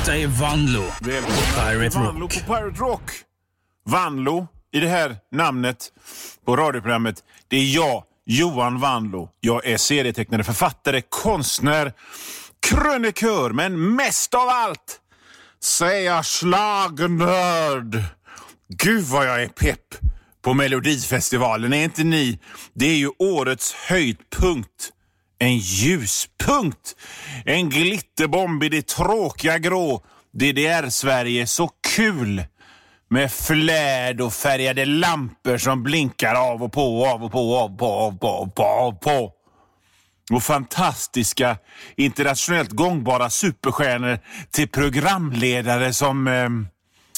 Detta är Vanlo. Pirate Vanlo Rock. på Pirate Rock. Vanlo i det här namnet på radioprogrammet. Det är jag, Johan Vanlo. Jag är serietecknare, författare, konstnär, krönikör, men mest av allt så är jag slagnörd. Gud vad jag är pepp på Melodifestivalen, är inte ni? Det är ju årets höjdpunkt. En ljuspunkt. En glitterbomb i det tråkiga grå DDR-Sverige. Så kul. Med fläd och färgade lampor som blinkar av och på, av och på, av och på. Och fantastiska, internationellt gångbara superstjärnor till programledare som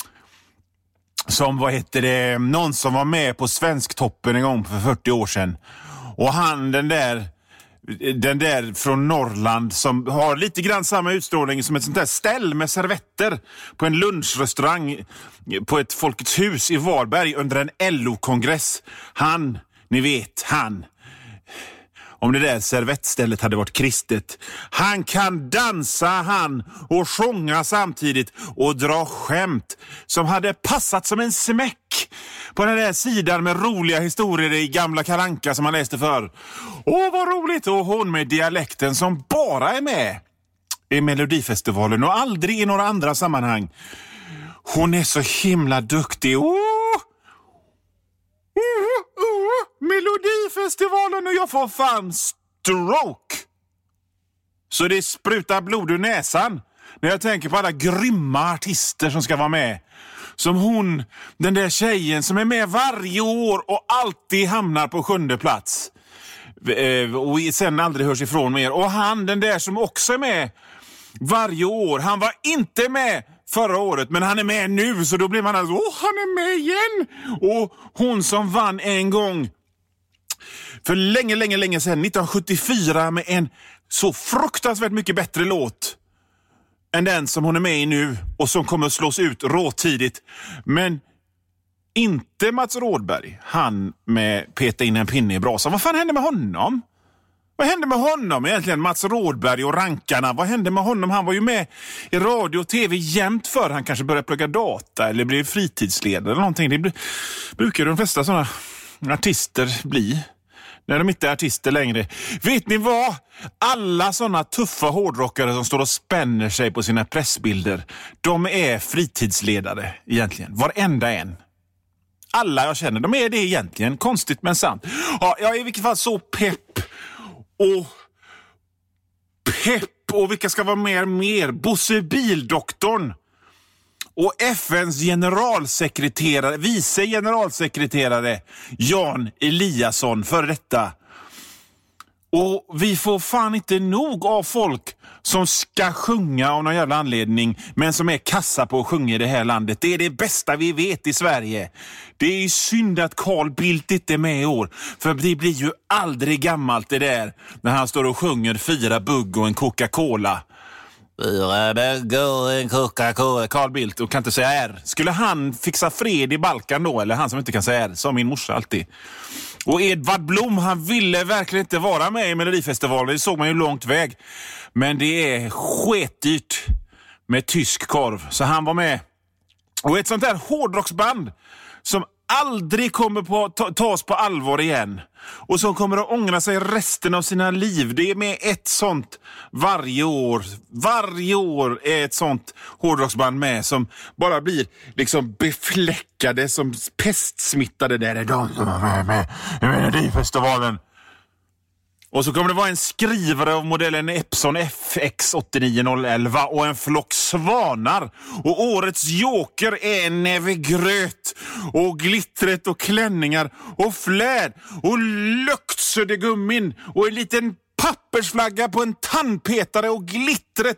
vad heter det, någon som var med på Svensktoppen en gång för 40 år sedan. Och han, den där från Norrland som har lite grann samma utstrålning som ett sånt där ställ med servetter på en lunchrestaurang på ett Folkets hus i Varberg under en LO-kongress. Han, ni vet, han. Om det där servettstället hade varit kristet. Han kan dansa han och sjunga samtidigt och dra skämt som hade passat som en smäck på den där sidan med roliga historier i gamla Kalle Anka som man läste för. Åh, vad roligt! Och hon med dialekten som bara är med i Melodifestivalen och aldrig i några andra sammanhang. Hon är så himla duktig. Melodifestivalen och jag får fan stroke. Så det sprutar blod ur näsan när jag tänker på alla grymma artister som ska vara med. Som hon, den där tjejen som är med varje år och alltid hamnar på 7:e plats. Och sen aldrig hörs ifrån mer. Och han, den där som också är med varje år. Han var inte med förra året, men han är med nu. Så då blir man alltså, han är med igen. Och hon som vann en gång för länge sedan, 1974, med en så fruktansvärt mycket bättre låt än den som hon är med i nu och som kommer att slås ut råtidigt. Men inte Mats Rådberg, han med peta in en pinne i brasan. Vad fan hände med honom? Vad hände med honom egentligen? Mats Rådberg och rankarna. Vad hände med honom? Han var ju med i radio och tv jämt för. Han kanske började plugga data eller blev fritidsledare eller någonting. Det brukar de flesta sådana artister bli när de inte är artister längre. Vet ni vad? Alla sådana tuffa hårdrockare som står och spänner sig på sina pressbilder, de är fritidsledare egentligen. Varenda en. Alla jag känner, de är det egentligen. Konstigt men sant. Ja, jag är i vilket fall så pepp. Och vilka ska vara mer? Bosse Bildoktorn. Och FNs generalsekreterare, vice generalsekreterare Jan Eliasson för detta. Och vi får fan inte nog av folk som ska sjunga av någon jävla anledning, men som är kassa på att sjunga i det här landet. Det är det bästa vi vet i Sverige. Det är ju synd att Carl Bildt inte är med i år, för det blir ju aldrig gammalt det där när han står och sjunger 4 bugg och en Coca-Cola. 4 bugg och en Coca-Cola. Carl Bildt, och kan inte säga R. Skulle han fixa fred i Balkan då, eller han som inte kan säga R, som min morsa alltid. Och Edvard Blom, han ville verkligen inte vara med i Melodifestivalen. Det såg man ju långt väg. Men det är sketdyrt med tysk korv. Så han var med. Och ett sånt där hårdrocksband som aldrig kommer på tas på allvar igen. Och som kommer att ångra sig resten av sina liv. Det är med ett sånt varje år. Varje år är ett sånt hårdrocksband med som bara blir liksom befläckade som pestsmittade. Där är de som är med i Melodifestivalen. Och så kommer det vara en skrivare av modellen Epson FX89011 och en flock svanar. Och årets joker är en näve gröt och glittret och klänningar och fläd och löktsödegummin och en liten pappersflagga på en tandpetare och glittret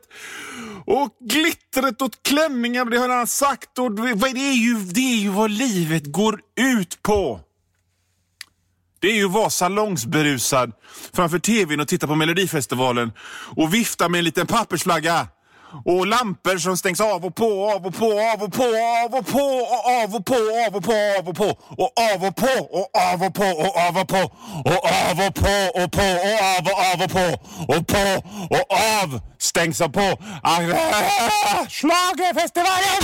och klänningar, det har han sagt. Och det är ju vad livet går ut på. Det är ju att vara salongsberusad framför tvn och titta på Melodifestivalen och vifta med en liten pappersflagga Och lampor som stängs av och på, av och på, av och på, av och på, och av och på, av och på, av och på, och av och på, och av och på, och av och på, och av och på, och på, och av och på, och på, och av, stängs av på. Schlagerfestivalen!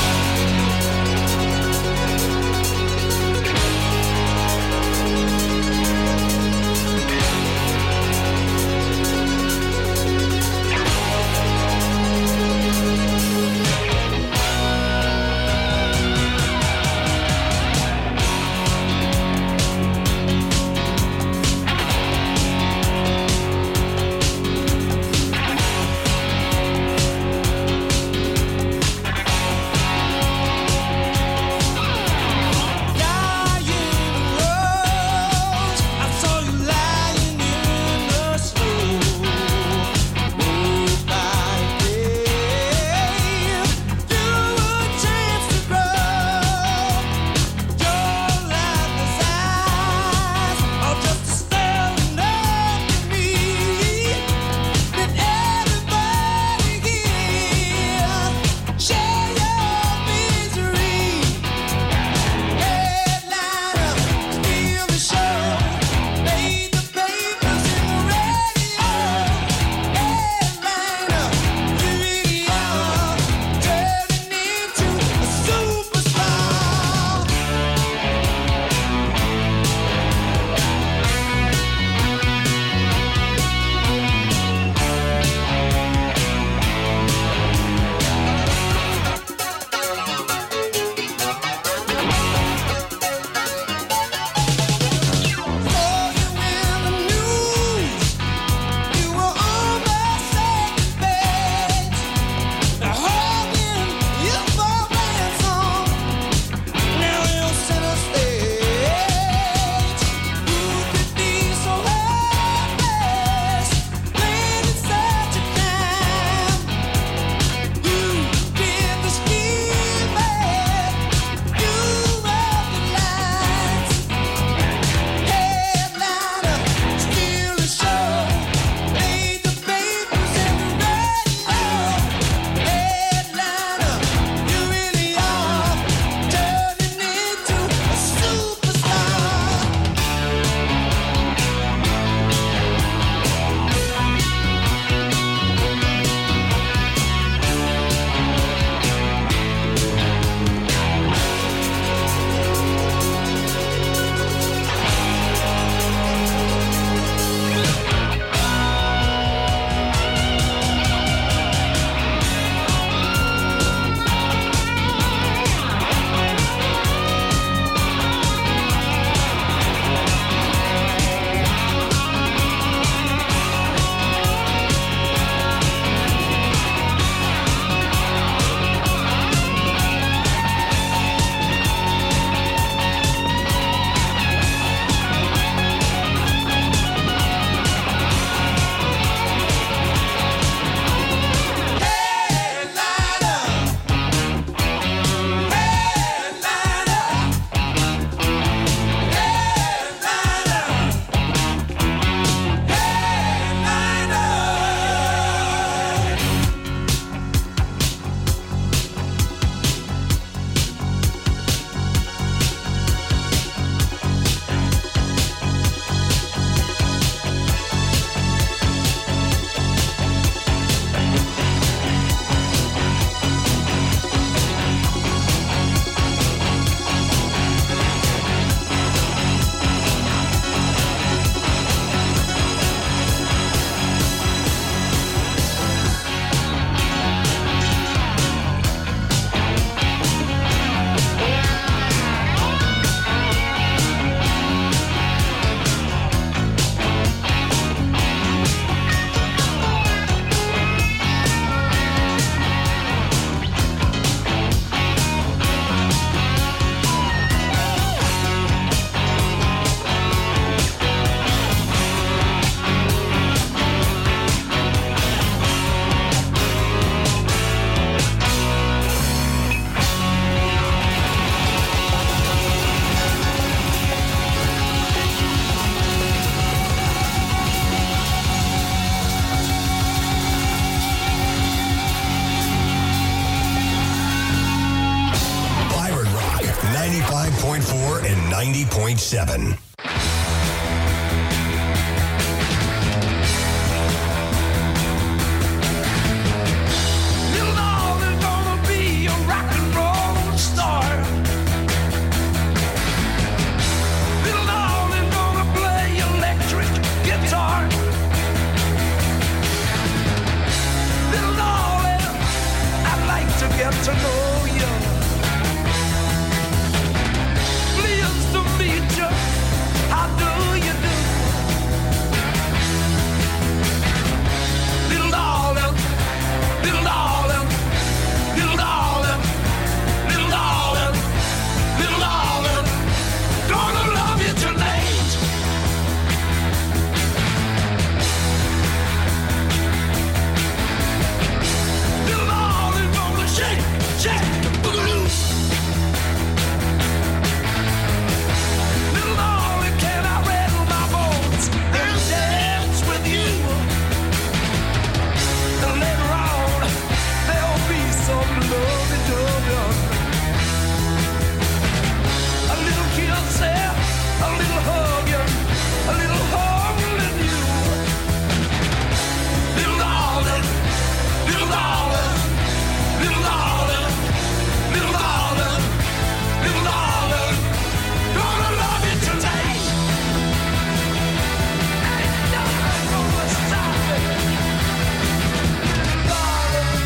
and 90.7. To know you, pleased to meet you. How do you do, little darling, little darling, little darling, little darling, little darling? Gonna love you tonight. Little darling, gonna shake. Shake the boogaloo. Little darling, can I rattle my bones and dance with you? And later on, there'll be some lovey-dovey. A little kiss there, a little hugging, a little holding you. Little darling, little darling, little darling. Little darling, little darling, gonna love you tonight. Ain't nothing gonna stop me, darling.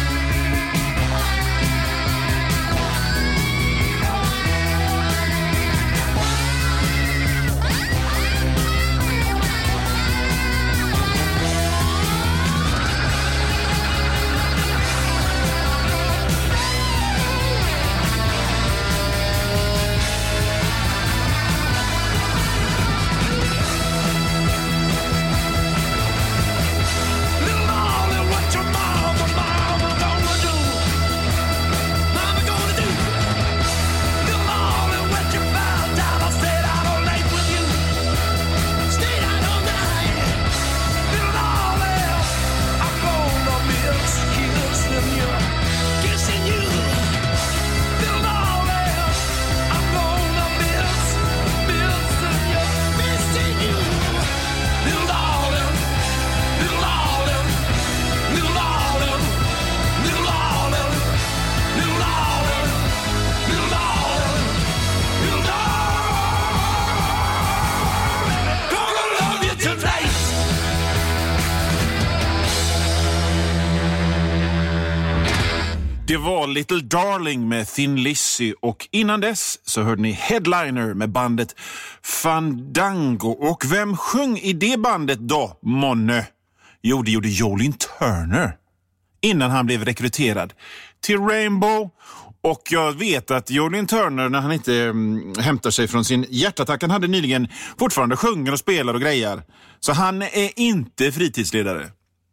Det var Little Darling med Thin Lizzy och innan dess så hörde ni Headliner med bandet Fandango. Och vem sjöng i det bandet då, månne? Jo, det gjorde Jolin Turner innan han blev rekryterad till Rainbow. Och jag vet att Jolin Turner, när han inte hämtar sig från sin hjärtattack, han hade nyligen fortfarande sjunger och spelar och grejer. Så han är inte fritidsledare.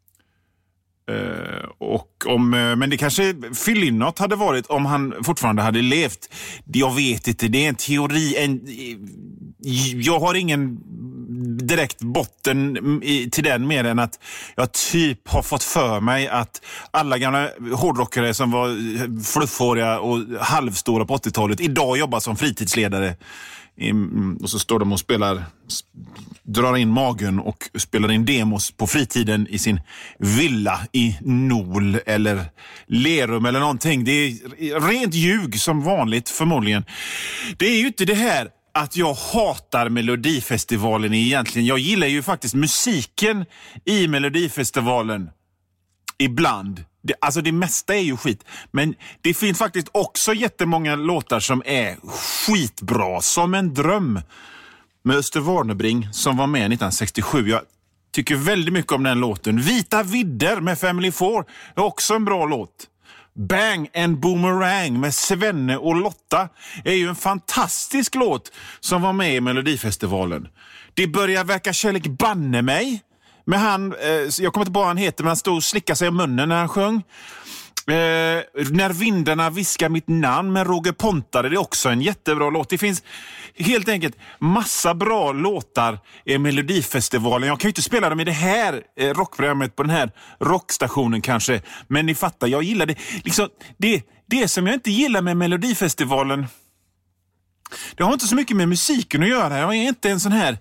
Men det kanske Phil Lynott hade varit om han fortfarande hade levt. Jag vet inte, det är en teori. Jag har ingen direkt botten till den mer än att jag typ har fått för mig att alla gamla hårdrockare som var fluffhåriga och halvstora på 80-talet idag jobbar som fritidsledare. Och så står de och drar in magen och spelar in demos på fritiden i sin villa i Nol eller Lerum eller någonting. Det är rent ljug som vanligt förmodligen. Det är ju inte det här att jag hatar Melodifestivalen egentligen. Jag gillar ju faktiskt musiken i Melodifestivalen ibland. Det mesta är ju skit. Men det finns faktiskt också jättemånga låtar som är skitbra. Som en dröm med Öster Warnerbring som var med 1967. Jag tycker väldigt mycket om den låten. Vita vidder med Family Four är också en bra låt. Bang and Boomerang med Svenne och Lotta är ju en fantastisk låt som var med i Melodifestivalen. Det börjar verka kärlek banne mig. Men jag kommer inte på vad han heter, men han stod och slickade sig i munnen när han sjöng. När vindarna viskar mitt namn med Roger Pontare, det är också en jättebra låt. Det finns helt enkelt massa bra låtar i Melodifestivalen. Jag kan ju inte spela dem i det här rockprogrammet på den här rockstationen kanske, men ni fattar, jag gillar det. Liksom, det som jag inte gillar med Melodifestivalen, Det har inte så mycket med musiken att göra. Jag är inte en sån här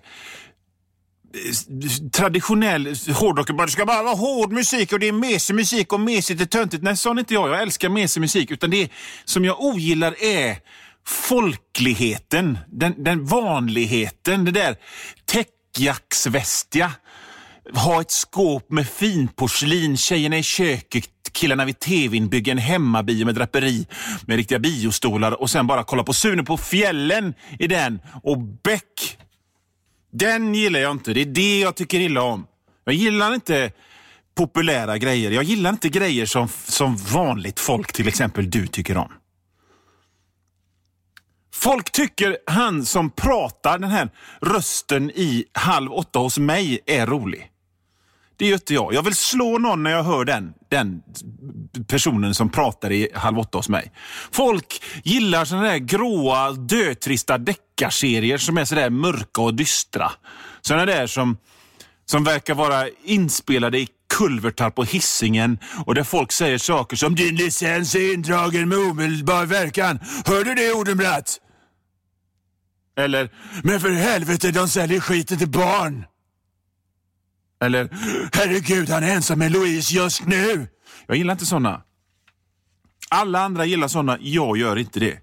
traditionell hårdrockare. Det ska bara vara hård musik och det är mesig musik och mesigt är töntigt. Nej, sån inte jag. Jag älskar mesig musik. Utan det som jag ogillar är folkligheten. Den vanligheten. Det där täckjacksvästiga. Ha ett skåp med fin porslin. Tjejerna i köket. Killarna vid tvn bygger en hemmabio med draperi med riktiga biostolar och sen bara kolla på Sune på fjällen i den. Och Beck, den gillar jag inte. Det är det jag tycker illa om. Jag gillar inte populära grejer. Jag gillar inte grejer som vanligt folk, till exempel du, tycker om. Folk tycker han som pratar, den här rösten i 7:30 hos mig, är rolig. Det är ju inte jag. Jag vill slå någon när jag hör den personen som pratar i 7:30 hos mig. Folk gillar såna där gråa, dötrista deckarserier som är så där mörka och dystra. Såna där som verkar vara inspelade i kulvertar på Hisingen och där folk säger saker som din licens är indragen med omedelbar verkan. Hörde det, Odenbratt? Eller, men för helvete, de säljer skiten till barn. Eller, herregud, han är ensam med Louise just nu. Jag gillar inte såna. Alla andra gillar såna, jag gör inte det.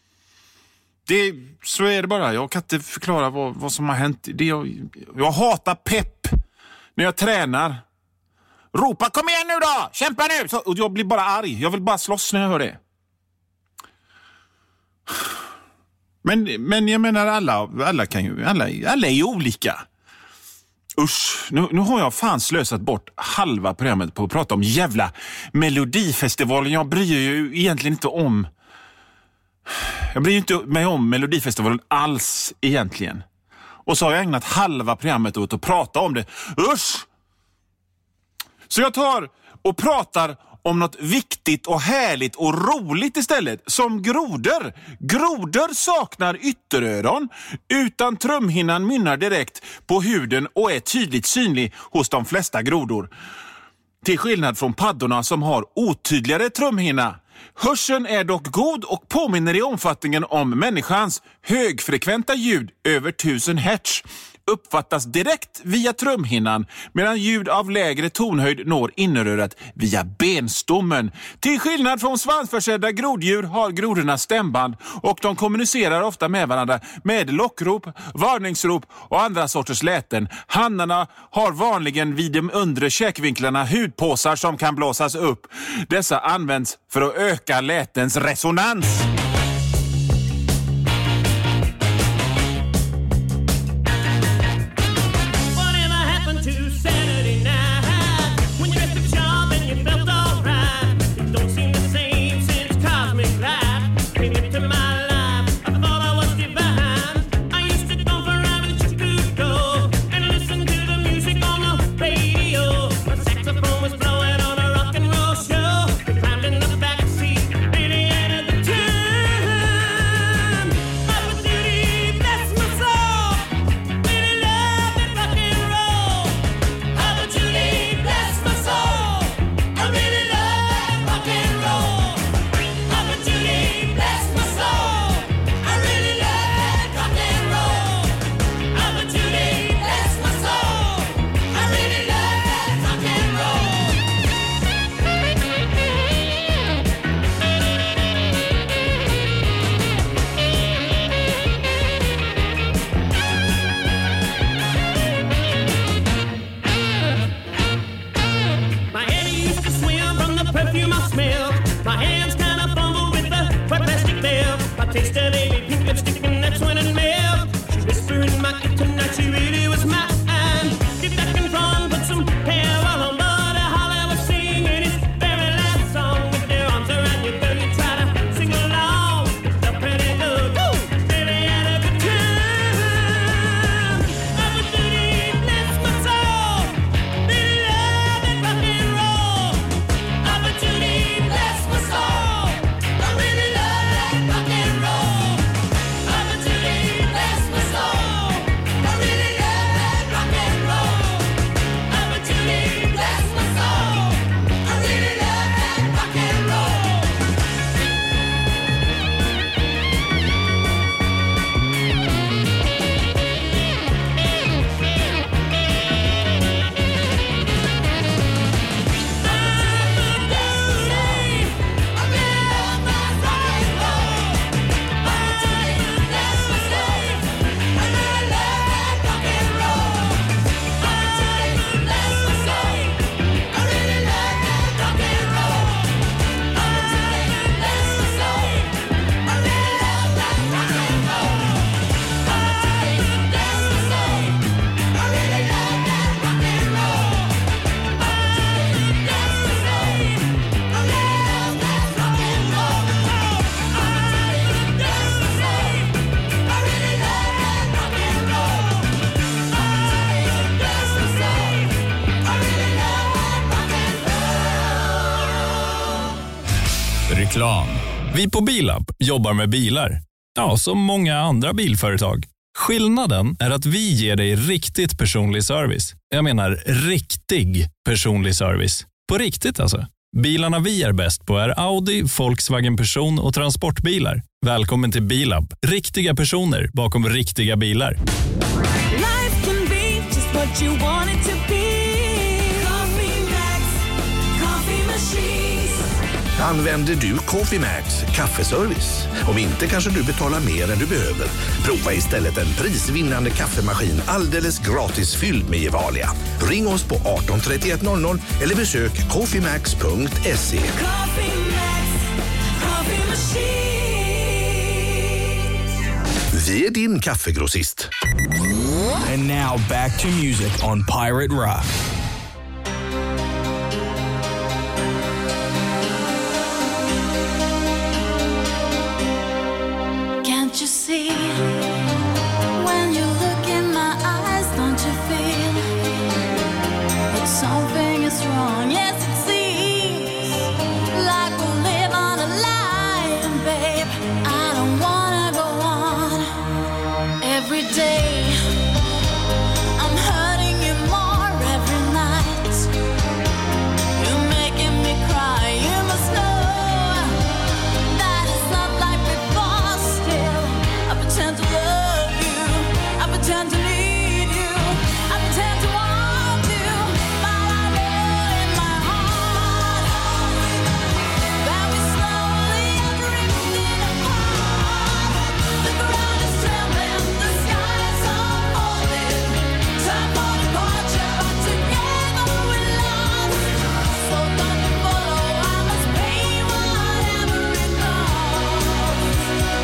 Så är det bara. Jag kan inte förklara vad som har hänt. Jag hatar pepp när jag tränar. Ropa, kom igen nu då! Kämpa nu! Och jag blir bara arg. Jag vill bara slåss när jag hör det. Men jag menar, alla är ju olika. Usch, nu har jag fan slösat bort halva programmet på att prata om jävla Melodifestivalen. Jag bryr ju egentligen inte om... Jag bryr inte mig om Melodifestivalen alls egentligen. Och så har jag ägnat halva programmet åt att prata om det. Usch! Så jag tar och pratar om något viktigt och härligt och roligt istället. Som grodor. Grodor saknar ytteröron, utan trumhinnan mynnar direkt på huden och är tydligt synlig hos de flesta grodor. Till skillnad från paddorna som har otydligare trumhinna. Hörseln är dock god och påminner i omfattningen om människans. Högfrekventa ljud över 1000 hertz uppfattas direkt via trumhinnan, medan ljud av lägre tonhöjd når innerörat via benstommen. Till skillnad från svansförsedda groddjur har grodorna stämband och de kommunicerar ofta med varandra med lockrop, varningsrop och andra sorters läten. Hannarna har vanligen vid de undre käkvinklarna hudpåsar som kan blåsas upp. Dessa används för att öka lätens resonans. Backseat, really out of the tune. Reklam. Vi på Bilab jobbar med bilar. Ja, som många andra bilföretag. Skillnaden är att vi ger dig riktigt personlig service. Jag menar riktig personlig service. På riktigt alltså. Bilarna vi är bäst på är Audi, Volkswagen Person och transportbilar. Välkommen till Bilab. Riktiga personer bakom riktiga bilar. Life can be just what you want it to be. Coffee Max, coffee machines. Använder du Coffee Max kaffeservice? Om inte kanske du betalar mer än du behöver. Prova istället en prisvinnande kaffemaskin alldeles gratis fylld med Gevalia. Ring oss på 18 31 00 eller besök coffeemax.se. Coffee Max, coffee machines. Vi är din kaffegrossist. And now back to music on Pirate Rock. Can't you see? When you look in my eyes, don't you feel that something is wrong? Yes, it seems like we live on a lie, and babe, I don't wanna go on. Every day I'm hurting you more every night. You're making me cry. You must know that it's not like before. Still, I pretend to love you. I pretend to need you. I pretend to want you. But I know in my heart that we slowly are drifting apart. The ground is trembling, the skies are falling. Time for departure, but together we're lost. So don't you follow, I must pay whatever it costs.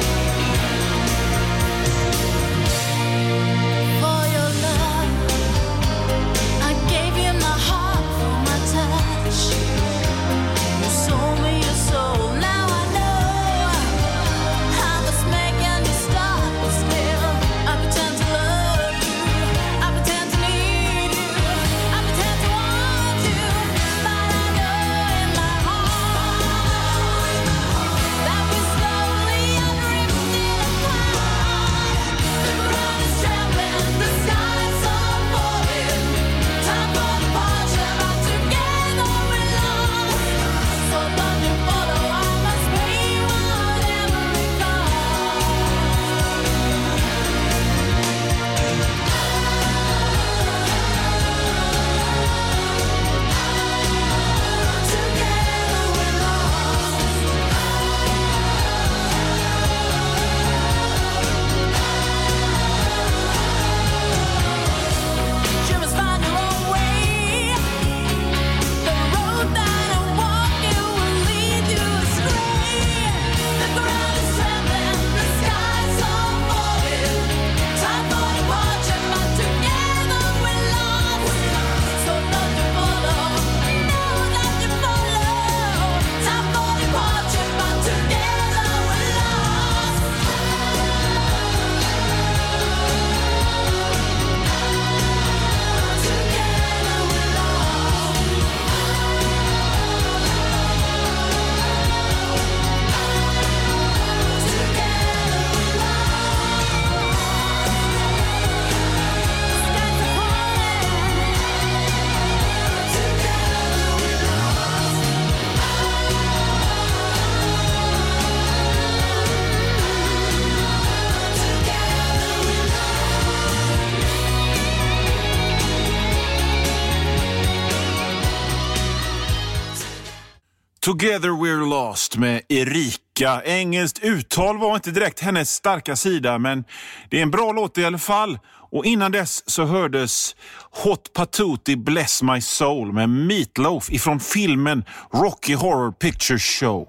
For your love, I gave you my heart for my touch. You sold me your soul, now I know I was making you stop, but still I pretend to love you. I pretend to need you. I pretend to want you, but I know in my heart that we slowly are drifting apart. The ground is trembling, the skies are falling. Time for departure, but together we're lost. So don't you follow, I must pay whatever it costs. Together we're lost. You must find your own way. The road that I walk, it will lead you astray. The ground is trembling, the skies are falling. Time for departure, but together we're lost. So don't you follow, no, don't you follow. Time for departure, but together we're lost. Together we're Together We're Lost med Erika. Engelskt uttal var inte direkt hennes starka sida, men det är en bra låt i alla fall. Och innan dess så hördes Hot Patootie Bless My Soul med Meatloaf ifrån filmen Rocky Horror Picture Show.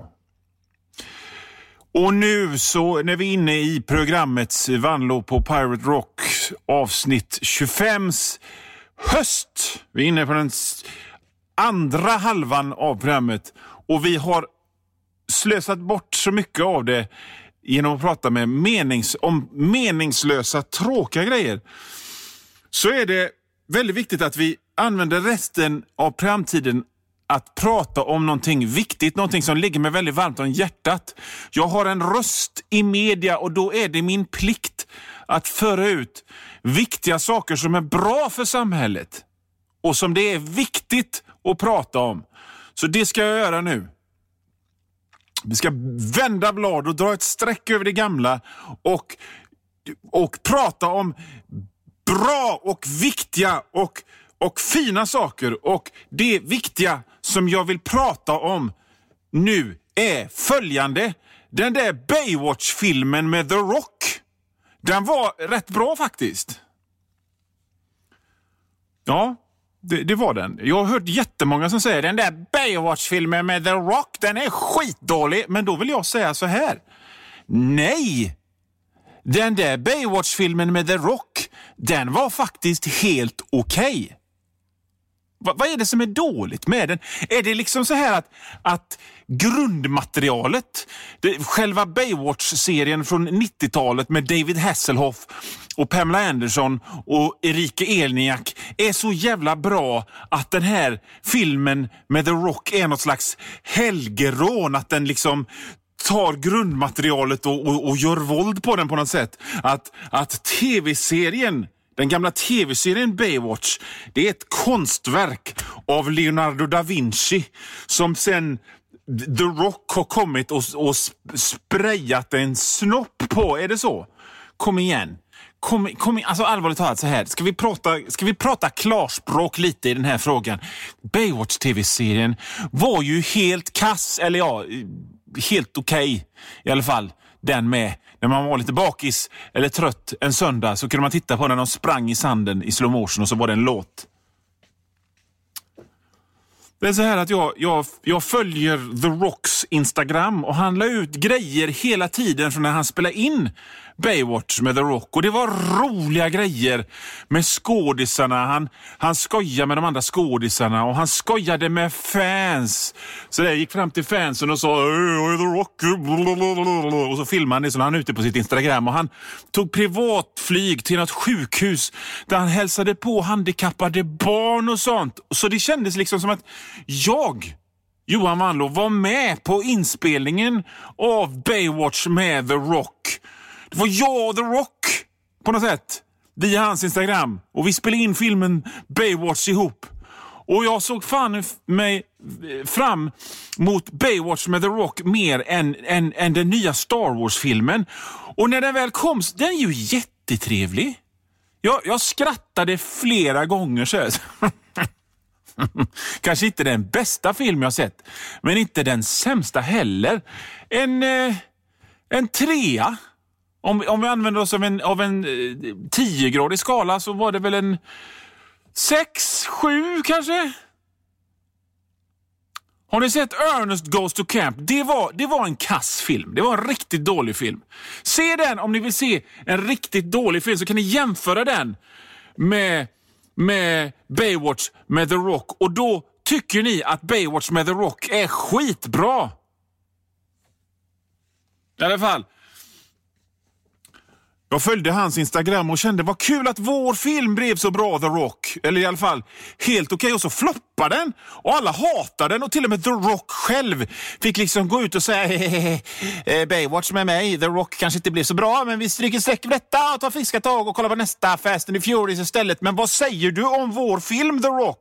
Och nu så när vi är inne i programmets Vanlo på Pirate Rock avsnitt 25s höst. Vi är inne på den andra halvan av programmet och vi har slösat bort så mycket av det genom att prata med om meningslösa, tråkiga grejer. Så är det väldigt viktigt att vi använder resten av programtiden att prata om någonting viktigt, någonting som ligger mig väldigt varmt om hjärtat. Jag har en röst i media och då är det min plikt att föra ut viktiga saker som är bra för samhället och som det är viktigt att prata om. Så det ska jag göra nu. Vi ska vända blad och dra ett streck över det gamla och prata om bra och viktiga och fina saker. Och det viktiga som jag vill prata om nu är följande. Den där Baywatch-filmen med The Rock, den var rätt bra faktiskt. Ja, det var den. Jag har hört jättemånga som säger den där Baywatch-filmen med The Rock, den är skitdålig. Men då vill jag säga så här. Nej! Den där Baywatch-filmen med The Rock, den var faktiskt helt okej. Vad är det som är dåligt med den? Är det liksom så här att grundmaterialet, själva Baywatch-serien från 90-talet med David Hasselhoff och Pamela Anderson och Erika Elniak är så jävla bra att den här filmen med The Rock är något slags helgerån, att den liksom tar grundmaterialet och gör våld på den på något sätt. Att tv-serien, den gamla tv-serien Baywatch, det är ett konstverk av Leonardo da Vinci som sen The Rock har kommit och sprayat en snopp på. Är det så? Kom igen. Kom, alltså allvarligt talat så här. Ska vi prata klarspråk lite i den här frågan? Baywatch tv-serien var ju helt kass, eller ja, helt okej i alla fall. Den med, när man var lite bakis eller trött en söndag så kunde man titta på när de sprang i sanden i slow motion och så var det en låt. Det är så här att jag följer The Rocks Instagram och han la ut grejer hela tiden från när han spelade in Baywatch med The Rock. Och det var roliga grejer med skådisarna. Han skojade med de andra skådisarna och han skojade med fans. Så det gick fram till fansen och sa The Rock. Och så filmade han det, så han ute på sitt Instagram. Och han tog privatflyg till något sjukhus där han hälsade på handikappade barn och sånt. Så det kändes liksom som att Johan Wanlo, var med på inspelningen av Baywatch med The Rock. Det var jag och The Rock på något sätt via hans Instagram. Och vi spelade in filmen Baywatch ihop. Och jag såg fan mig fram mot Baywatch med The Rock mer än den nya Star Wars-filmen. Och när den väl kom, den är ju jättetrevlig. Jag skrattade flera gånger så här. Kanske inte den bästa film jag sett, men inte den sämsta heller. En 3. Om vi använder oss av en 10-gradig skala så var det väl en 6-7 kanske. Har ni sett Ernest Goes to Camp? Det var en kassfilm. Det var en riktigt dålig film. Se den om ni vill se en riktigt dålig film, så kan ni jämföra den med Baywatch med The Rock. Och då tycker ni att Baywatch med The Rock är skitbra. I alla fall. Jag följde hans Instagram och kände vad kul att vår film blev så bra, The Rock. Eller i alla fall helt okej. Och så floppade den. Och alla hatade den. Och till och med The Rock själv fick liksom gå ut och säga Baywatch med mig. The Rock kanske inte blev så bra, men vi stryker streck med detta och tar friska tag och kollar på nästa Fast and the Furious istället. Men vad säger du om vår film, The Rock?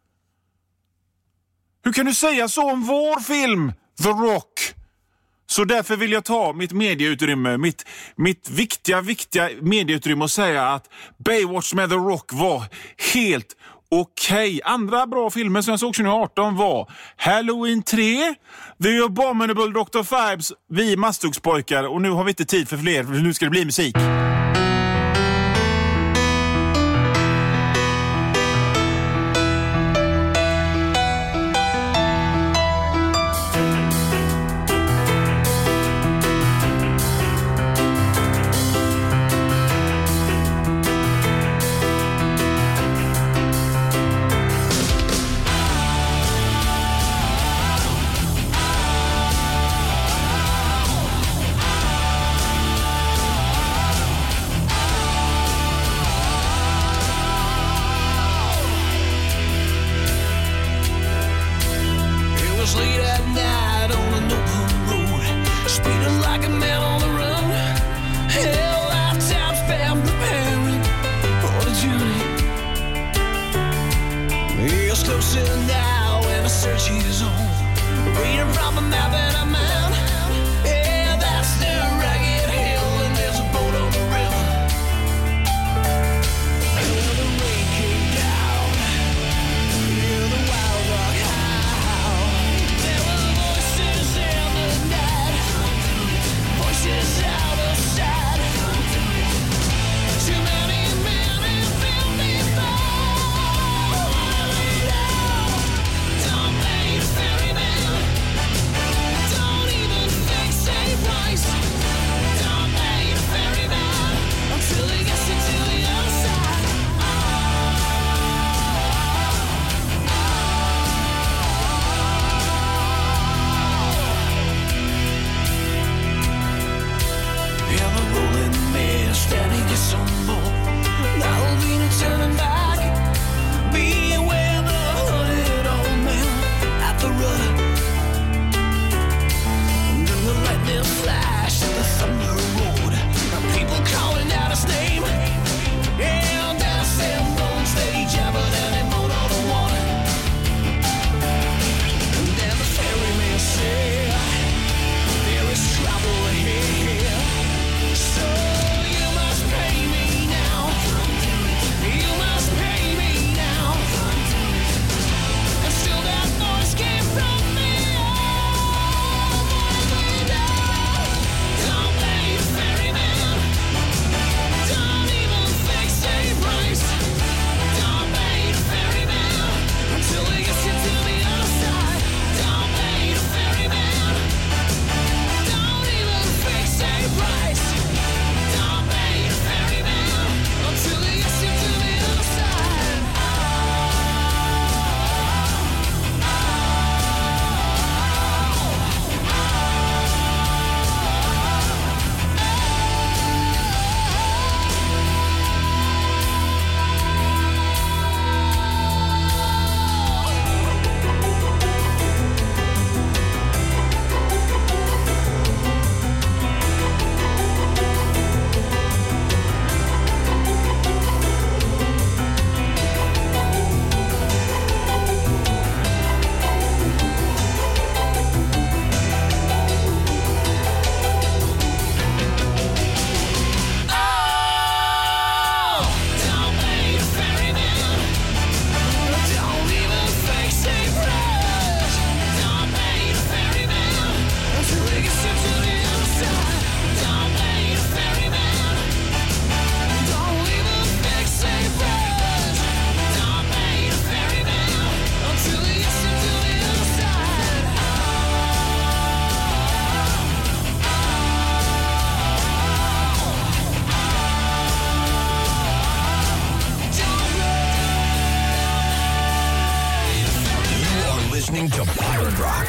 Hur kan du säga så om vår film, The Rock? Så därför vill jag ta mitt medieutrymme, mitt viktiga medieutrymme och säga att Baywatch med The Rock var helt okej. Andra bra filmer som jag såg 2018 var Halloween 3, The Abominable Dr. Phibes, Vi Mastugspojkar, och nu har vi inte tid för fler, för nu ska det bli musik. late at night on an open road, speeding like a man on the run. Hell, lifetime's been preparing for the journey. It's closer now and the search is on. Reading from a map and a man. Yeah, that's the ragged hill and there's a boat on the river. And the rain came down. Hear the wild rock howl. There were voices in the night, voices out of sight. Too many men and filthy foul. Don't pay the ferryman. Don't even fix a price. Don't pay the ferryman until he gets you to the other side. In the rolling mist, and he gets some more. That'll be no turning back. Beware the hooded old man at the rudder. And then the lightning flash and the thunder roared. And people calling out his name. Yeah, dancing on stage, but any more on the water. And then the ferryman said, there is trouble ahead. So you must pay me now. You must pay me now. And still that voice came from me. Don't pay the ferryman. Don't even fix a price. Don't pay the ferryman until he gets you to the other side. Don't pay the ferryman. Don't even fix a price. Don't pay the ferryman until he gets you to the other side. Don't pay the ferryman. Don't even fix a price. Don't pay the ferryman until he gets you to the other side. Don't pay the ferryman. Don't even fix a price. Don't pay the ferryman until he gets you to the other side. You are listening to Pirate Rock.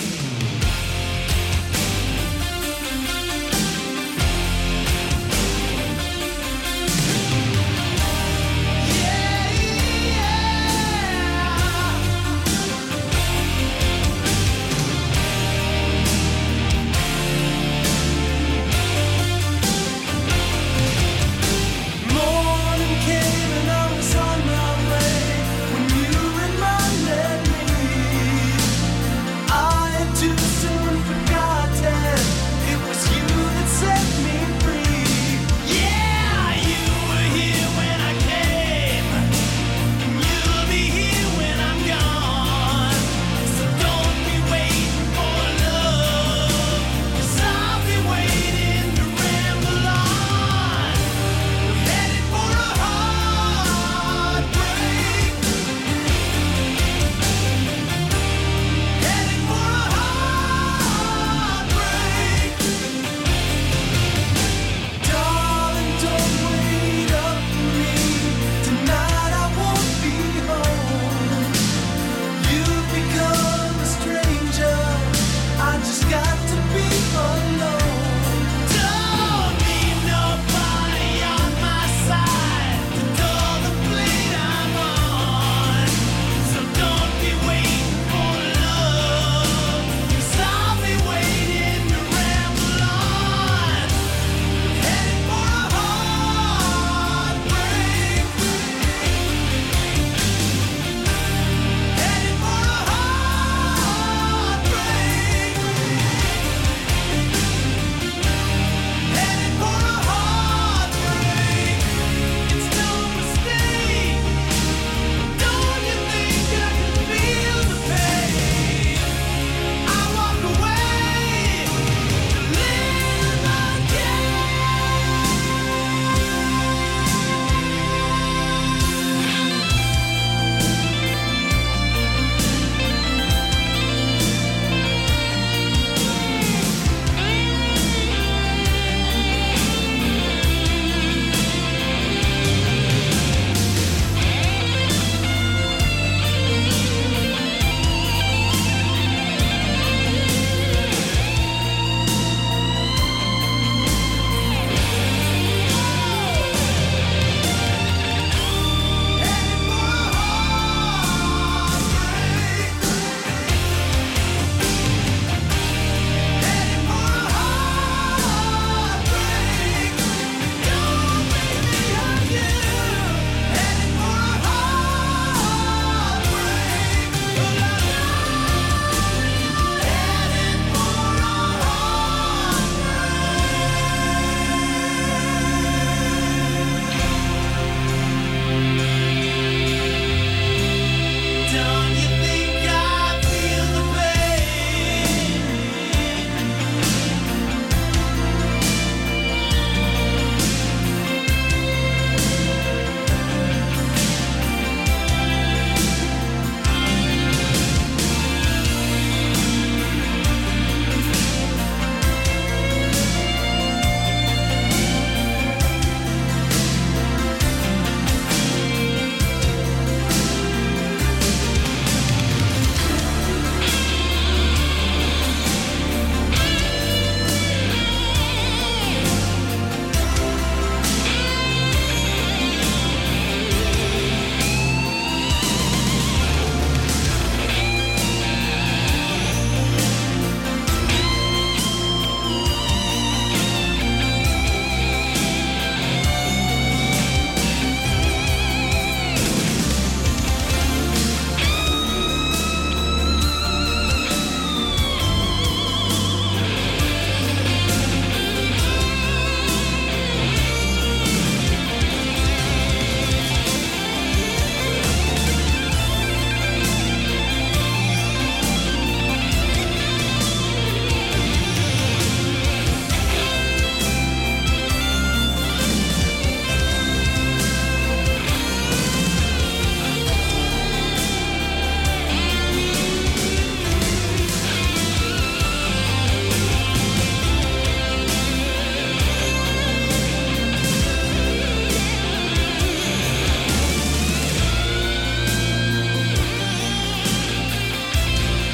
Morning came and I was on my way when you reminded me I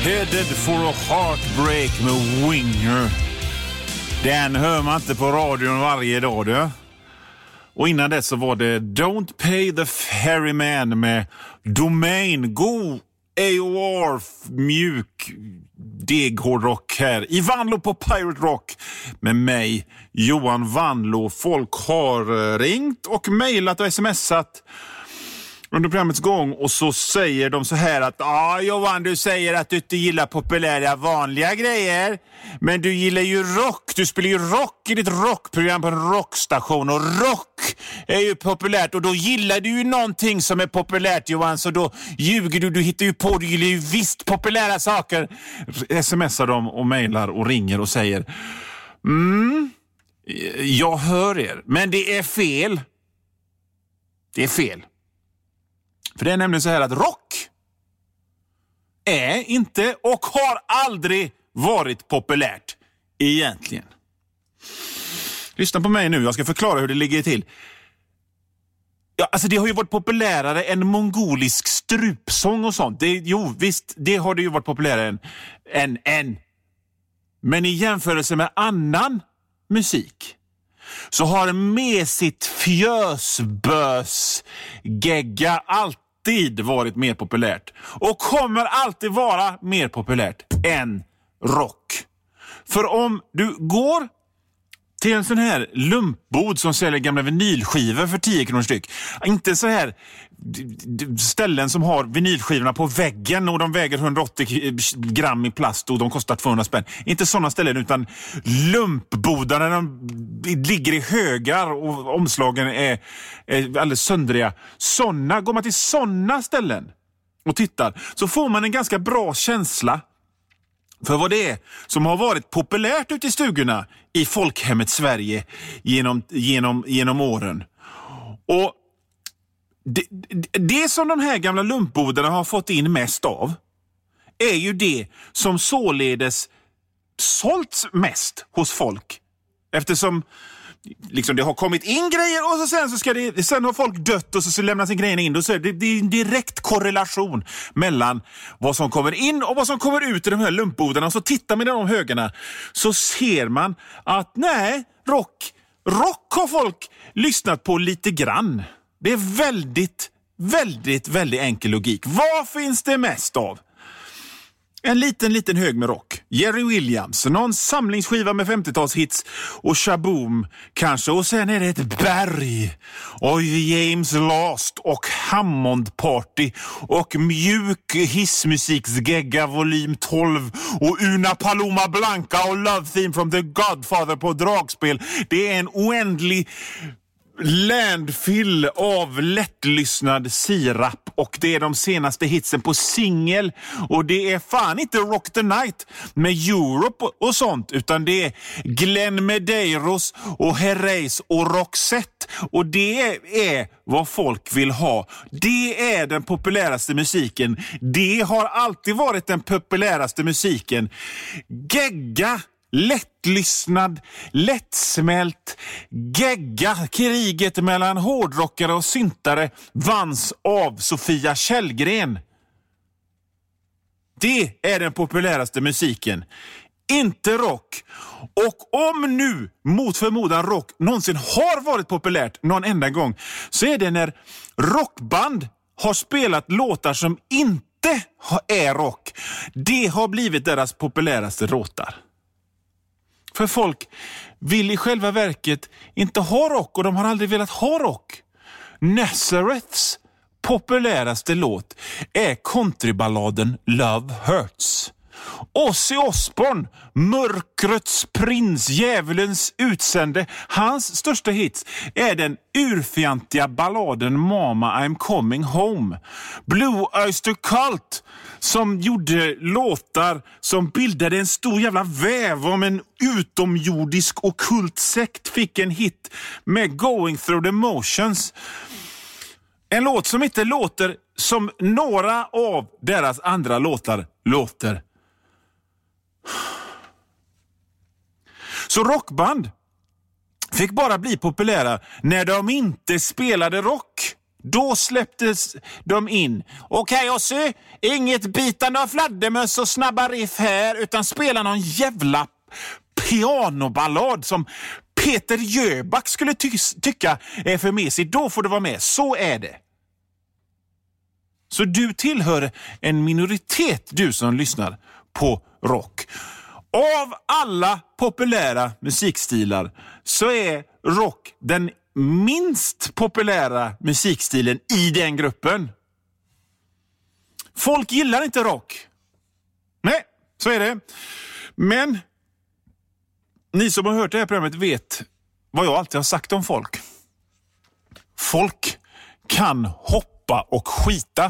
Headed for a Heartbreak med Winger. Den hör man inte på radion varje dag, du. Och innan det så var det Don't Pay the Ferryman med Domain. God AOR, mjuk deghårdrock här i Vanlo på Pirate Rock med mig, Johan Vanlo. Folk har ringt och mejlat och smsat under programmets gång och så säger de så här att Johan, du säger att du inte gillar populära vanliga grejer, men du gillar ju rock. Du spelar ju rock i ditt rockprogram på en rockstation och rock är ju populärt och då gillar du ju någonting som är populärt, Johan, så då ljuger du hittar ju på, du gillar ju visst populära saker. Smsar de och mejlar och ringer och säger jag hör er, men det är fel. Det är fel. För det är nämligen så här att rock är inte och har aldrig varit populärt egentligen. Lyssna på mig nu, jag ska förklara hur det ligger till. Ja, alltså det har ju varit populärare än mongolisk strupsång och sånt. Visst, det har det ju varit populärare än. Men i jämförelse med annan musik så har mesigt fjösbös-gegga alltid varit mer populärt. Och kommer alltid vara mer populärt än rock. För om du går till en sån här lumpbod som säljer gamla vinylskivor för 10 kronor styck. Inte så här ställen som har vinylskivorna på väggen och de väger 180 gram i plast och de kostar 200 spänn. Inte sådana ställen utan lumpbodar där de ligger i högar och omslagen är alldeles söndriga. Går man till sådana ställen och tittar så får man en ganska bra känsla för vad det är som har varit populärt ute i stugorna i folkhemmet Sverige genom åren. Och det som de här gamla lumpbodarna har fått in mest av är ju det som således sålts mest hos folk. Eftersom liksom det har kommit in grejer och sen har folk dött och så lämnas in grejerna in. Och så är det är en direkt korrelation mellan vad som kommer in och vad som kommer ut i de här lumpbodarna. Och så tittar man i de högarna så ser man att nej, rock har folk lyssnat på lite grann. Det är väldigt, väldigt, väldigt enkel logik. Vad finns det mest av? En liten hög med rock. Jerry Williams, någon samlingsskiva med 50-talshits och Shaboom kanske. Och sen är det ett berg. Och James Last och Hammond Party och mjuk hissmusiksgegga volym 12 och Una Paloma Blanca och Love Theme from the Godfather på dragspel. Det är en oändlig landfill av lättlyssnad sirap och det är de senaste hitsen på singel och det är fan inte Rock the Night med Europe och sånt utan det är Glenn Medeiros och Herreys och Roxette och det är vad folk vill ha. Det är den populäraste musiken. Det har alltid varit den populäraste musiken. Gegga, lättlyssnad, lättsmält, gegga. Kriget mellan hårdrockare och syntare vanns av Sofia Källgren. Det är den populäraste musiken. Inte rock. Och om nu mot förmodan rock någonsin har varit populärt någon enda gång så är det när rockband har spelat låtar som inte är rock. Det har blivit deras populäraste låtar. För folk vill i själva verket inte ha rock och de har aldrig velat ha rock. Nazareths populäraste låt är countryballaden Love Hurts. Ozzy Osbourne, mörkrets prins, djävulens utsände, hans största hits är den urfjantiga balladen Mama I'm Coming Home. Blue Oyster Cult som gjorde låtar som bildade en stor jävla väv om en utomjordisk ockult sekt fick en hit med Going Through the Motions. En låt som inte låter som några av deras andra låtar låter. Så rockband fick bara bli populära när de inte spelade rock. Då släpptes de in. Okej, Ossi, inget bitande av fladdermöss och snabba riff här, utan spela någon jävla pianoballad som Peter Jöback skulle tycka är för mesigt. Då får du vara med. Så är det. Så du tillhör en minoritet, du som lyssnar på rock. Av alla populära musikstilar så är rock den minst populära musikstilen i den gruppen. Folk gillar inte rock. Nej, så är det. Men ni som har hört det här programmet vet vad jag alltid har sagt om folk. Folk kan hoppa och skita.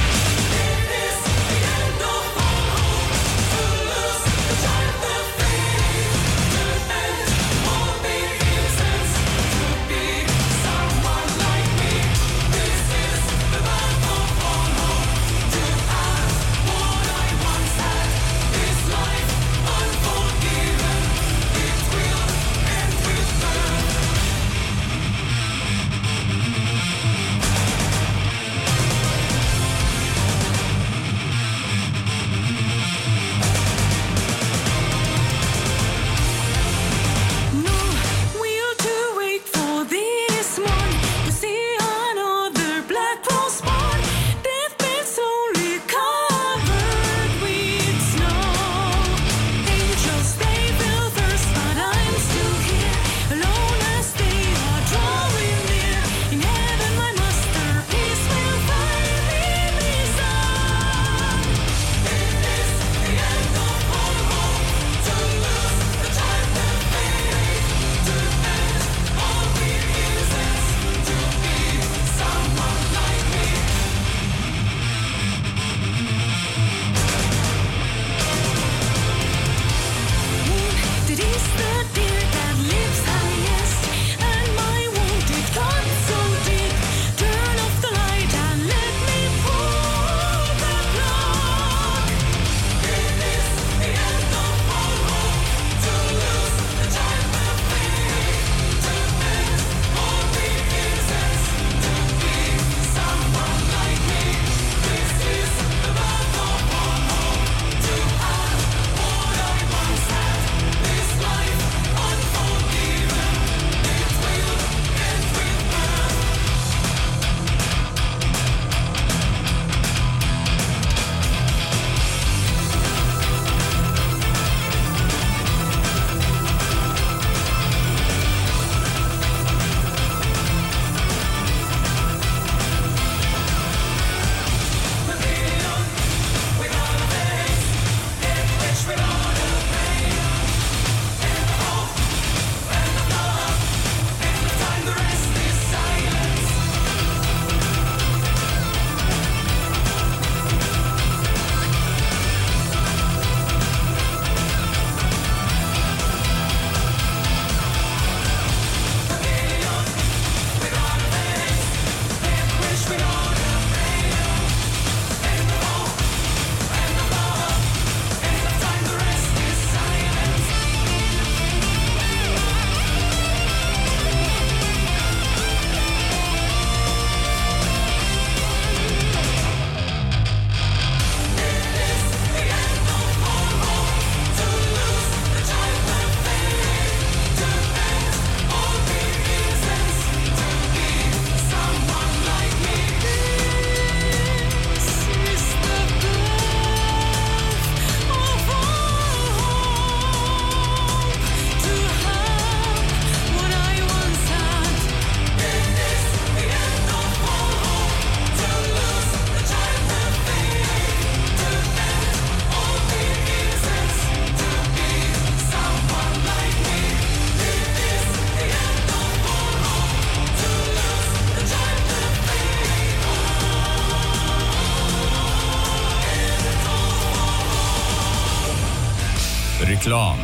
Reklam.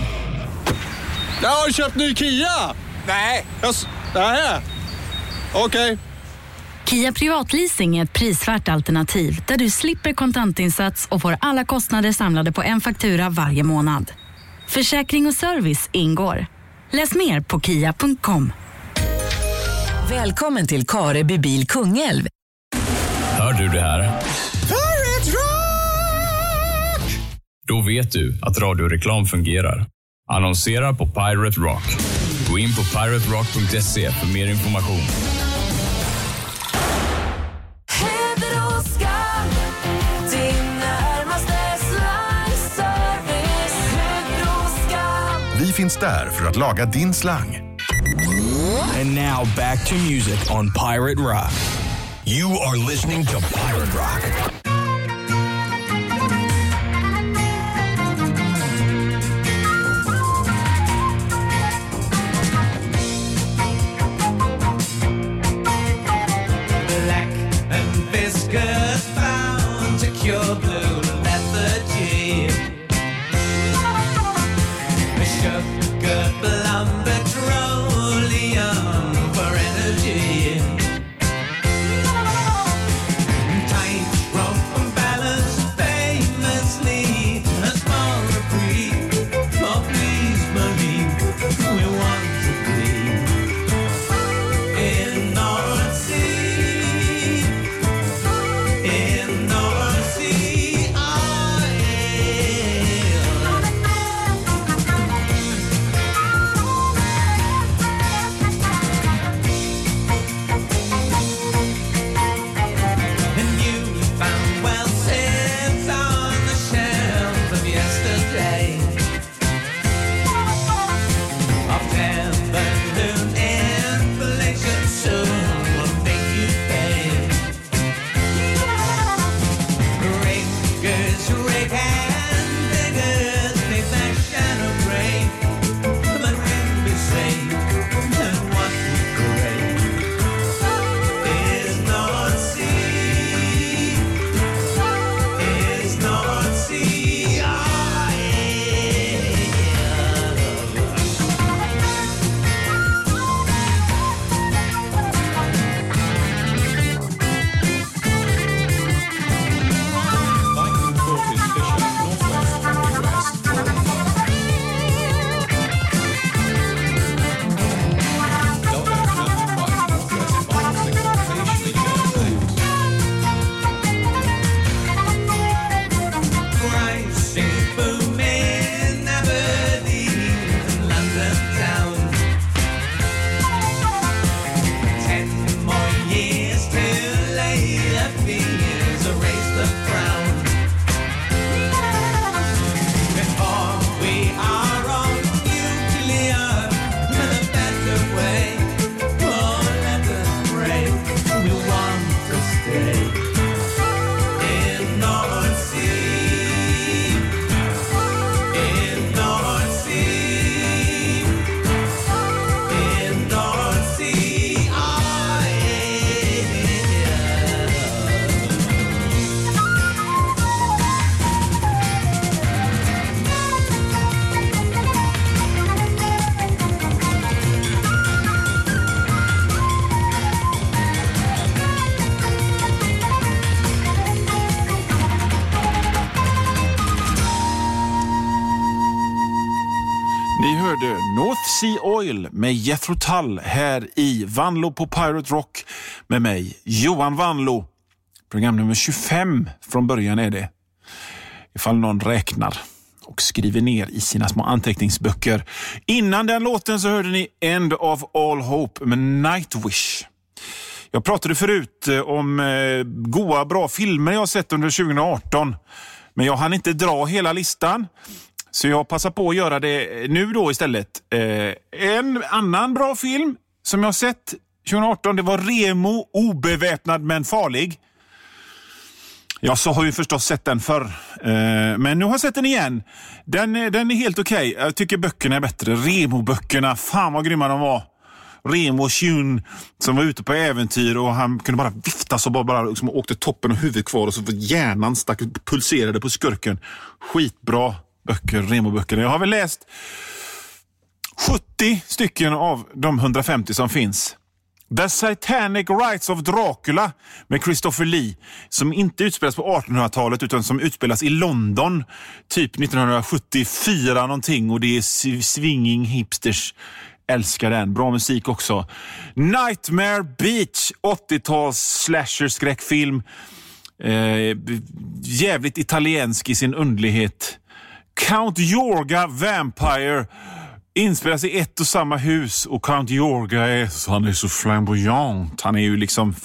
Jag har köpt ny Kia! Nej. Nej. Okej. Kia Privatleasing är ett prisvärt alternativ där du slipper kontantinsats och får alla kostnader samlade på en faktura varje månad. Försäkring och service ingår. Läs mer på kia.com. Välkommen till Kareby Bil Kungälv. Hör du det här? Då vet du att radioreklam fungerar. Annonsera på Pirate Rock. Gå in på piraterock.se för mer information. Vi finns där för att laga din slang. And now back to music on Pirate Rock. You are listening to Pirate Rock. Your blue lethargy, sugar, plum, petroleum for energy. Tightrope and balance famously, a small reprieve. Oh, please believe we want to be in North Sea, in North Sea. And you found well sits on the shelf of yesterday, of balloon inflation soon will make you pay. Rakers rake and diggers make that shadow break, but we'll be safe. And what we crave is North Sea, is North Sea. Rising boom in Aberdeen, London town. 10 more years to lay the fields, erase the crown. Before we are on nuclear, a better way. Oh, let us pray. We want to stay in North Sea, in North Sea, in North Sea. Ni hörde North Sea Oil med Jethro Tull här i Vanlo på Pirate Rock med mig, Johan Vanlo. Program nummer 25 från början är det. Ifall någon räknar och skriver ner i sina små anteckningsböcker. Innan den låten så hörde ni End of All Hope med Nightwish. Jag pratade förut om goda, bra filmer jag har sett under 2018. Men jag hann inte dra hela listan. Så jag passar på att göra det nu då istället. En annan bra film som jag har sett 2018, det var Remo, obeväpnad men farlig. Jag så har ju förstås sett den förr. Men nu har jag sett den igen. Den är helt okej. Jag tycker böckerna är bättre. Remo-böckerna, fan vad grymma de var. Remo Shun som var ute på äventyr och han kunde bara vifta så bara liksom åkte toppen och huvudet kvar och så hjärnan stack pulserade på skurken. Skitbra böcker, Remo-böckerna. Jag har väl läst 70 stycken av de 150 som finns. The Satanic Rites of Dracula med Christopher Lee, som inte utspelas på 1800-talet utan som utspelas i London typ 1974 någonting, och det är swinging hipsters Älskar den. Bra musik också. Nightmare Beach, 80-tals slasher-skräckfilm. Jävligt italiensk i sin underlighet. Count Yorga Vampire inspelas i ett och samma hus, och Count Yorga han är så flamboyant. Han är ju liksom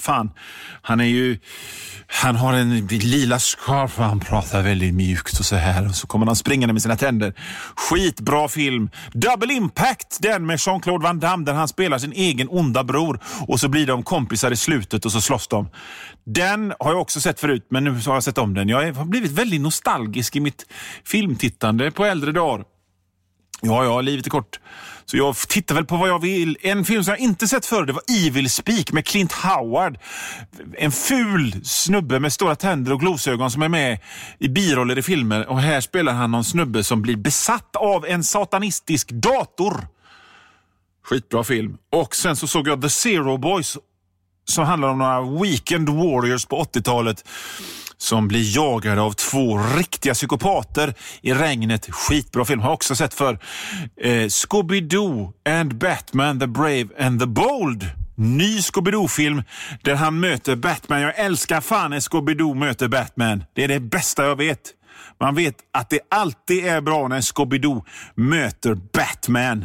han har en lila scarf och han pratar väldigt mjukt och så här, och så kommer han springande med sina tänder. Skitbra film. Double Impact, den med Jean-Claude Van Damme, där han spelar sin egen onda bror och så blir de kompisar i slutet och så slåss de. Den har jag också sett förut, men nu har jag sett om den. Jag har blivit väldigt nostalgisk i mitt filmtittande på äldre dagar. Ja, livet är kort. Så jag tittar väl på vad jag vill. En film som jag inte sett förr, det var Evil Speak med Clint Howard. En ful snubbe med stora tänder och glosögon som är med i biroller i filmer. Och här spelar han någon snubbe som blir besatt av en satanistisk dator. Skitbra film. Och sen så såg jag The Zero Boys, som handlar om några weekend warriors på 80-talet som blir jagade av 2 riktiga psykopater i regnet. Skitbra film. Har också sett för Scooby-Doo and Batman, The Brave and the Bold. Ny Scooby-Doo-film där han möter Batman. Jag älskar fan när Scooby-Doo möter Batman. Det är det bästa jag vet. Man vet att det alltid är bra när Scooby-Doo möter Batman.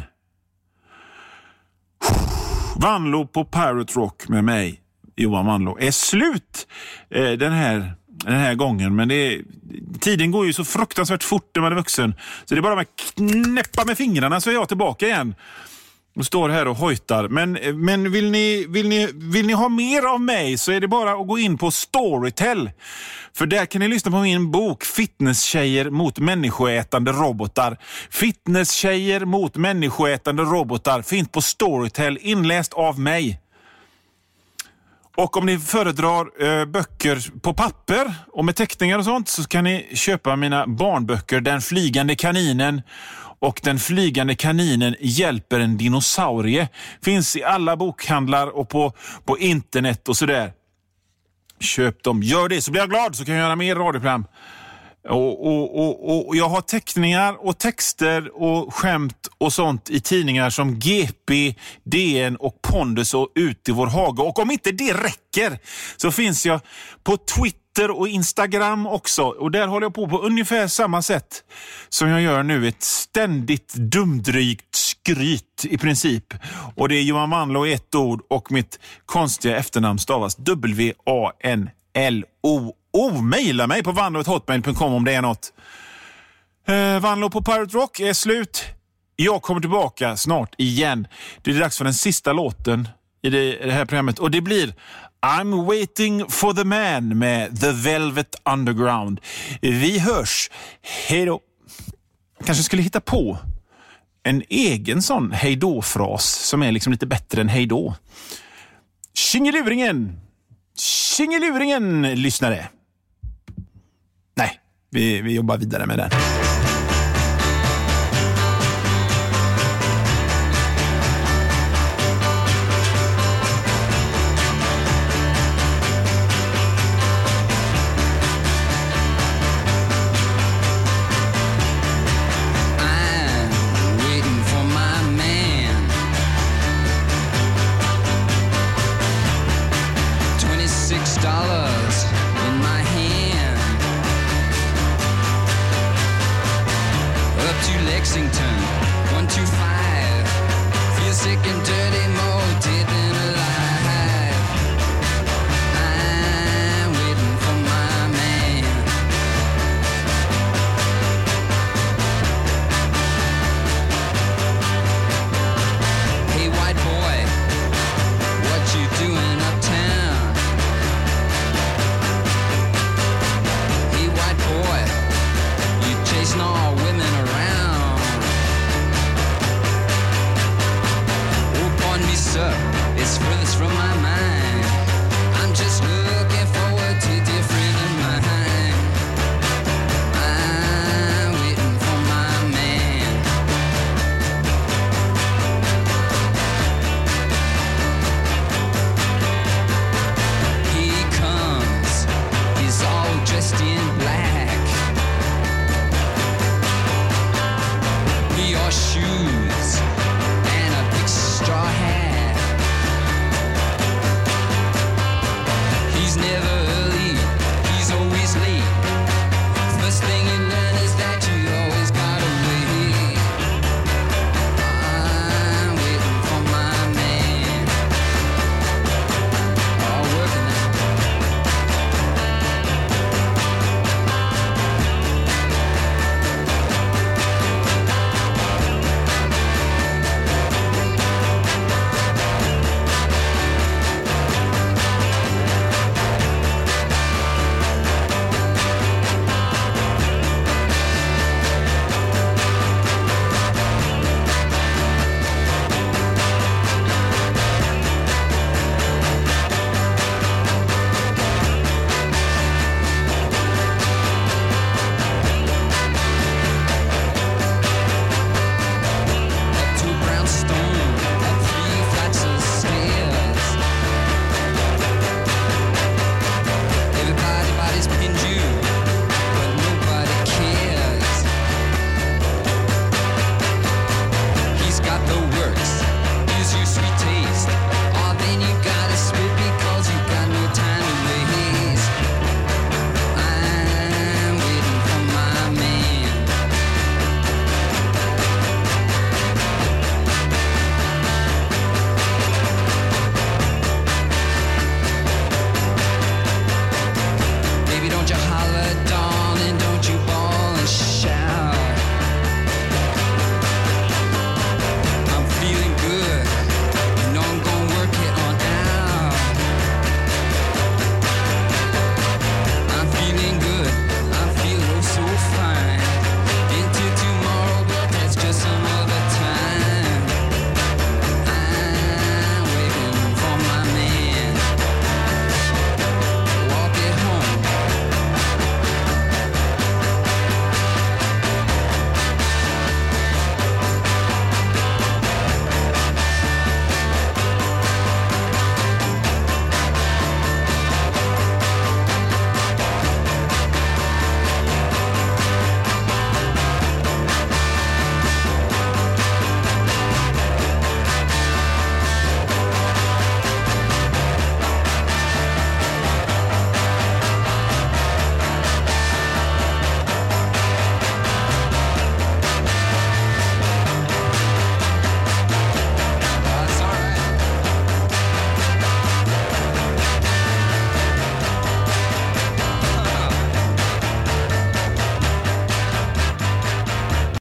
Vanlo på Pirate Rock med mig, Johan Vanlo, är slut den här gången, men tiden går ju så fruktansvärt fort när man är vuxen, så det är bara att knäppa med fingrarna så är jag tillbaka igen och står här och hojtar. Men vill ni ha mer av mig, så är det bara att gå in på Storytel, för där kan ni lyssna på min bok Fitnesstjejer mot människoätande robotar. Fitnesstjejer mot människoätande robotar finns på Storytel, inläst av mig. Och om ni föredrar böcker på papper och med teckningar och sånt, så kan ni köpa mina barnböcker Den flygande kaninen och Den flygande kaninen hjälper en dinosaurie. Finns i alla bokhandlar och på internet och sådär. Köp dem. Gör det så blir jag glad, så kan jag göra mer radioprogram. Och jag har teckningar och texter och skämt och sånt i tidningar som GP, DN och Pondus och Ut i vår hage. Och om inte det räcker så finns jag på Twitter och Instagram också. Och där håller jag på ungefär samma sätt som jag gör nu. Ett ständigt dumdrygt skryt i princip. Och det är Johan Vanlo i ett ord, och mitt konstiga efternamn stavas WANLO. Maila mig på vanlo@hotmail.com om det är något. Vanlo på Pirate Rock är slut. Jag kommer tillbaka snart igen. Det är dags för den sista låten i det här programmet, och det blir I'm Waiting for the Man med The Velvet Underground. Vi hörs. Hej då. Kanske skulle hitta på en egen sån hejdå-fras som är liksom lite bättre än hejdå. Tjingeluringen! Tjingeluringen, lyssnare. Nej, vi jobbar vidare med den. in my hand. Up to Lexington, 125. Feel sick and dirty, more dead than alive. I'm waiting for my man. Hey white boy, what you doing uptown? Hey white boy, you chasing all women around. Oh pardon me sir, it's furthest from my mind. I'm just looking forward to different in mind. I'm waiting for my man. He comes, he's all dressed in black. Your shoes